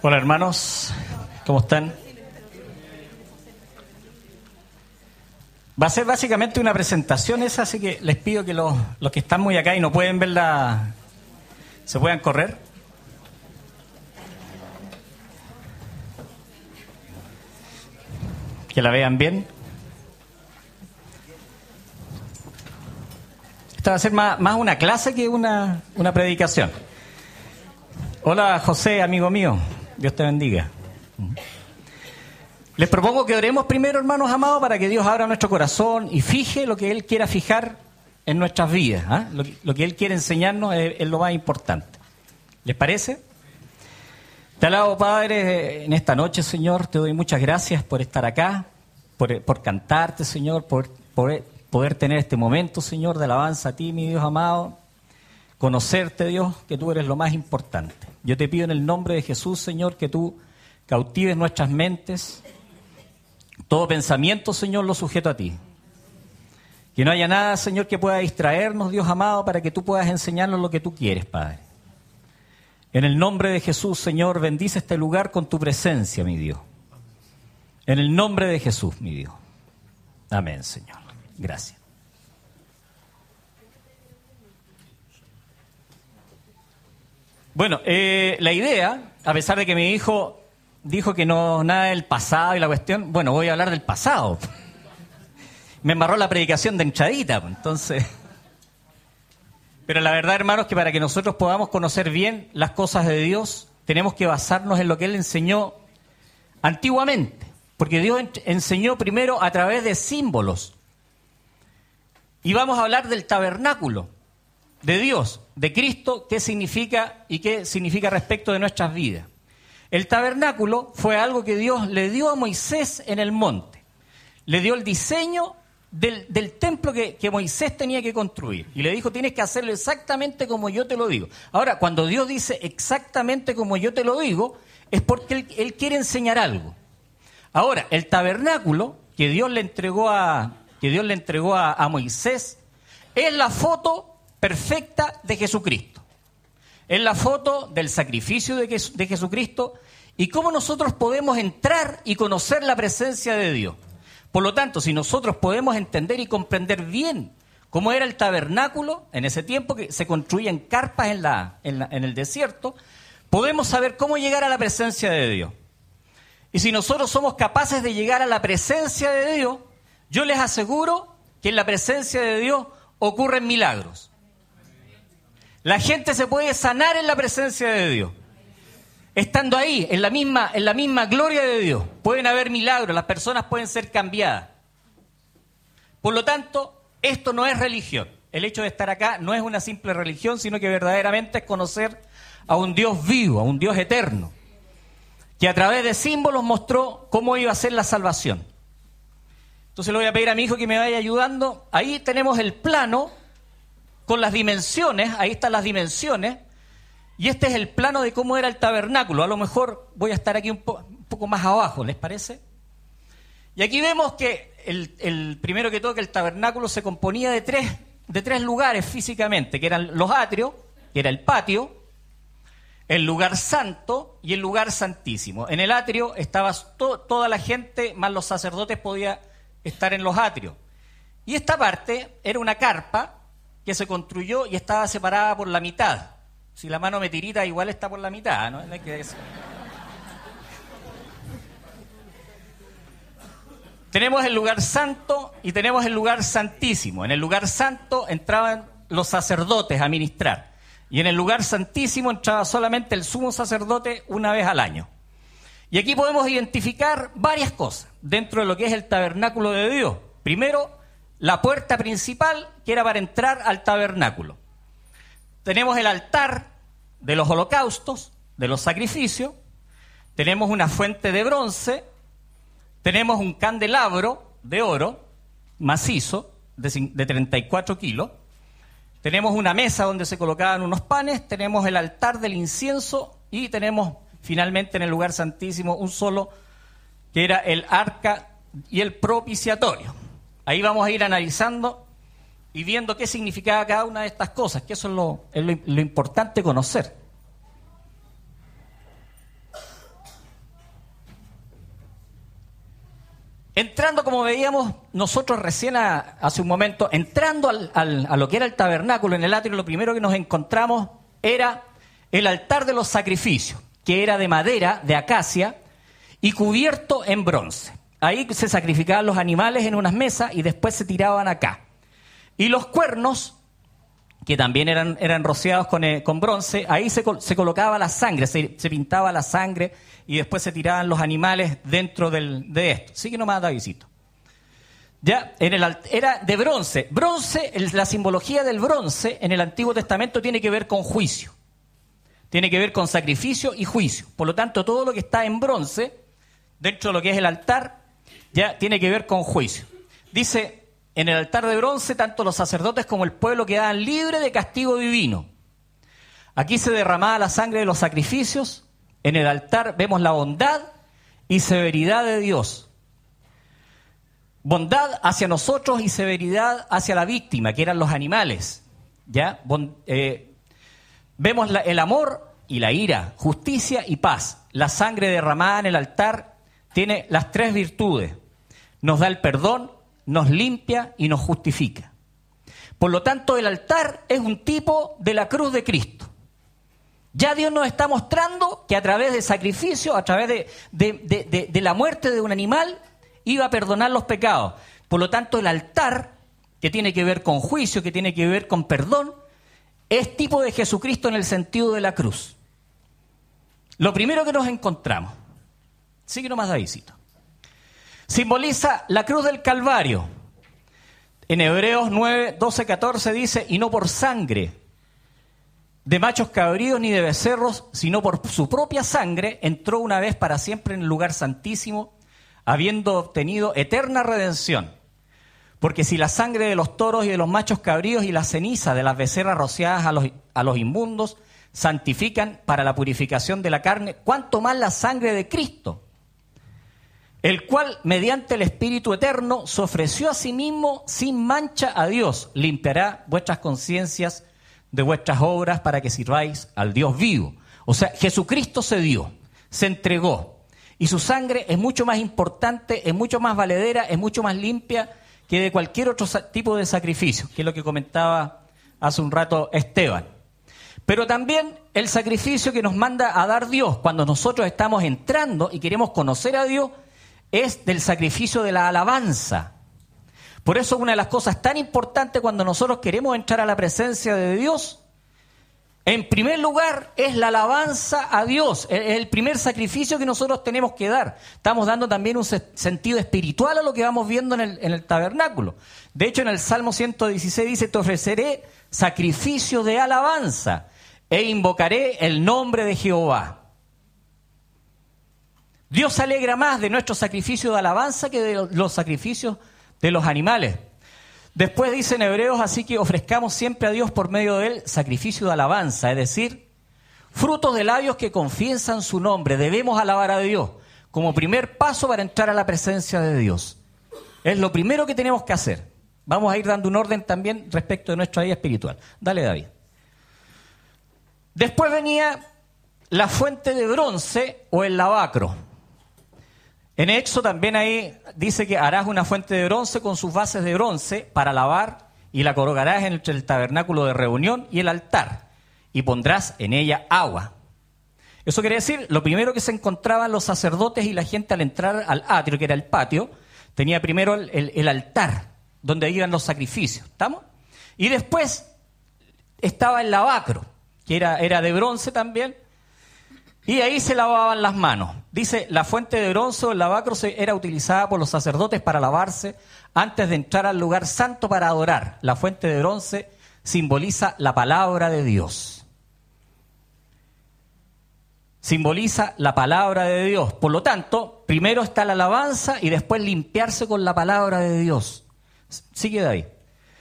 Hola hermanos, ¿cómo están? Va a ser básicamente una presentación esa, así que les pido que los que están muy acá y no pueden verla, se puedan correr. Que la vean bien. Esta va a ser más una clase que una predicación. Hola José, amigo mío. Dios te bendiga. Les propongo que oremos primero, hermanos amados, para que Dios abra nuestro corazón y fije lo que Él quiera fijar en nuestras vidas. Lo que Él quiere enseñarnos es lo más importante. ¿Les parece? Te alabo, Padre, en esta noche, Señor. Te doy muchas gracias por estar acá, por cantarte, Señor, por poder tener este momento, Señor, de alabanza a ti, mi Dios amado. Conocerte, Dios, que tú eres lo más importante. Yo te pido en el nombre de Jesús, Señor, que tú cautives nuestras mentes. Todo pensamiento, Señor, lo sujeto a ti. Que no haya nada, Señor, que pueda distraernos, Dios amado, para que tú puedas enseñarnos lo que tú quieres, Padre. En el nombre de Jesús, Señor, bendice este lugar con tu presencia, mi Dios. En el nombre de Jesús, mi Dios. Amén, Señor. Gracias. Bueno, la idea, a pesar de que mi hijo dijo que no nada del pasado y la cuestión, bueno, voy a hablar del pasado. Me embarró la predicación de enchadita, entonces. Pero la verdad, hermanos, que para que nosotros podamos conocer bien las cosas de Dios, tenemos que basarnos en lo que Él enseñó antiguamente. Porque Dios enseñó primero a través de símbolos. Y vamos a hablar del tabernáculo de Dios, de Cristo, qué significa y qué significa respecto de nuestras vidas. El tabernáculo fue algo que Dios le dio a Moisés en el monte. Le dio el diseño del templo que Moisés tenía que construir. Y le dijo, tienes que hacerlo exactamente como yo te lo digo. Ahora, cuando Dios dice exactamente como yo te lo digo, es porque Él quiere enseñar algo. Ahora, el tabernáculo que Dios le entregó a Moisés es la foto perfecta de Jesucristo. Es la foto del sacrificio de Jesucristo y cómo nosotros podemos entrar y conocer la presencia de Dios. Por lo tanto, si nosotros podemos entender y comprender bien cómo era el tabernáculo en ese tiempo, que se construían carpas en el desierto, podemos saber cómo llegar a la presencia de Dios. Y si nosotros somos capaces de llegar a la presencia de Dios, yo les aseguro que en la presencia de Dios ocurren milagros. La gente se puede sanar en la presencia de Dios. Estando ahí, en la misma gloria de Dios, pueden haber milagros, las personas pueden ser cambiadas. Por lo tanto, esto no es religión. El hecho de estar acá no es una simple religión, sino que verdaderamente es conocer a un Dios vivo, a un Dios eterno, que a través de símbolos mostró cómo iba a ser la salvación. Entonces le voy a pedir a mi hijo que me vaya ayudando. Ahí tenemos el plano con las dimensiones, ahí están las dimensiones, y este es el plano de cómo era el tabernáculo. A lo mejor voy a estar aquí un poco más abajo, ¿les parece? Y aquí vemos que el primero que todo, que el tabernáculo se componía de tres lugares físicamente, que eran los atrios, que era el patio, el lugar santo y el lugar santísimo. En el atrio estaba toda la gente, más los sacerdotes podía estar en los atrios. Y esta parte era una carpa que se construyó y estaba separada por la mitad. Si la mano me tirita, igual está por la mitad, ¿no? No hay que decir. Tenemos el lugar santo y tenemos el lugar santísimo. En el lugar santo entraban los sacerdotes a ministrar. Y en el lugar santísimo entraba solamente el sumo sacerdote una vez al año. Y aquí podemos identificar varias cosas dentro de lo que es el tabernáculo de Dios. Primero, la puerta principal, que era para entrar al tabernáculo. Tenemos el altar de los holocaustos, de los sacrificios. Tenemos una fuente de bronce. Tenemos un candelabro de oro macizo de 34 kilos. Tenemos una mesa donde se colocaban unos panes. Tenemos el altar del incienso. Y tenemos finalmente en el lugar santísimo un solo, que era el arca y el propiciatorio. Ahí vamos a ir analizando y viendo qué significaba cada una de estas cosas, que eso es lo importante conocer. Entrando, como veíamos nosotros recién hace un momento, entrando a lo que era el tabernáculo en el atrio, lo primero que nos encontramos era el altar de los sacrificios, que era de madera, de acacia, y cubierto en bronce. Ahí se sacrificaban los animales en unas mesas y después se tiraban acá. Y los cuernos, que también eran rociados con bronce, ahí se colocaba la sangre, se pintaba la sangre y después se tiraban los animales dentro de esto. Sigue nomás, Davidcito. Ya, era de bronce. Bronce, la simbología del bronce en el Antiguo Testamento tiene que ver con juicio. Tiene que ver con sacrificio y juicio. Por lo tanto, todo lo que está en bronce, dentro de lo que es el altar, ya tiene que ver con juicio. Dice, en el altar de bronce, tanto los sacerdotes como el pueblo quedaban libres de castigo divino. Aquí se derramaba la sangre de los sacrificios. En el altar vemos la bondad y severidad de Dios. Bondad hacia nosotros y severidad hacia la víctima, que eran los animales. ¿Ya? Vemos el amor y la ira, justicia y paz. La sangre derramada en el altar tiene las tres virtudes. Nos da el perdón, nos limpia y nos justifica. Por lo tanto, el altar es un tipo de la cruz de Cristo. Ya Dios nos está mostrando que a través de sacrificio, a través de la muerte de un animal, iba a perdonar los pecados. Por lo tanto, el altar, que tiene que ver con juicio, que tiene que ver con perdón, es tipo de Jesucristo en el sentido de la cruz. Lo primero que nos encontramos, sigue nomás Davidcito, simboliza la cruz del Calvario. En Hebreos 9, 12, 14 dice, y no por sangre de machos cabríos ni de becerros, sino por su propia sangre, entró una vez para siempre en el lugar santísimo, habiendo obtenido eterna redención. Porque si la sangre de los toros y de los machos cabríos y la ceniza de las becerras rociadas a los inmundos santifican para la purificación de la carne, cuánto más la sangre de Cristo, el cual, mediante el Espíritu Eterno, se ofreció a sí mismo sin mancha a Dios, limpiará vuestras conciencias de vuestras obras para que sirváis al Dios vivo. O sea, Jesucristo se dio, se entregó, y su sangre es mucho más importante, es mucho más valedera, es mucho más limpia que de cualquier otro tipo de sacrificio, que es lo que comentaba hace un rato Esteban. Pero también el sacrificio que nos manda a dar Dios cuando nosotros estamos entrando y queremos conocer a Dios es del sacrificio de la alabanza. Por eso una de las cosas tan importantes cuando nosotros queremos entrar a la presencia de Dios, en primer lugar es la alabanza a Dios, es el primer sacrificio que nosotros tenemos que dar. Estamos dando también un sentido espiritual a lo que vamos viendo en el tabernáculo. De hecho, en el Salmo 116 dice, te ofreceré sacrificio de alabanza e invocaré el nombre de Jehová. Dios se alegra más de nuestro sacrificio de alabanza que de los sacrificios de los animales. Después dice en Hebreos, así que ofrezcamos siempre a Dios por medio de él sacrificio de alabanza, es decir, frutos de labios que confiesan su nombre. Debemos alabar a Dios como primer paso para entrar a la presencia de Dios. Es lo primero que tenemos que hacer. Vamos a ir dando un orden también respecto de nuestra vida espiritual. Dale, David. Después venía la fuente de bronce o el lavacro. En Éxodo también ahí dice que harás una fuente de bronce con sus bases de bronce para lavar y la colocarás entre el tabernáculo de reunión y el altar y pondrás en ella agua. Eso quiere decir, lo primero que se encontraban los sacerdotes y la gente al entrar al atrio, que era el patio, tenía primero el altar donde iban los sacrificios, ¿estamos? Y después estaba el lavacro, que era de bronce también, y ahí se lavaban las manos. Dice, la fuente de bronce o el lavacro era utilizada por los sacerdotes para lavarse antes de entrar al lugar santo para adorar. La fuente de bronce simboliza la palabra de Dios. Simboliza la palabra de Dios. Por lo tanto, primero está la alabanza y después limpiarse con la palabra de Dios. Sigue de ahí.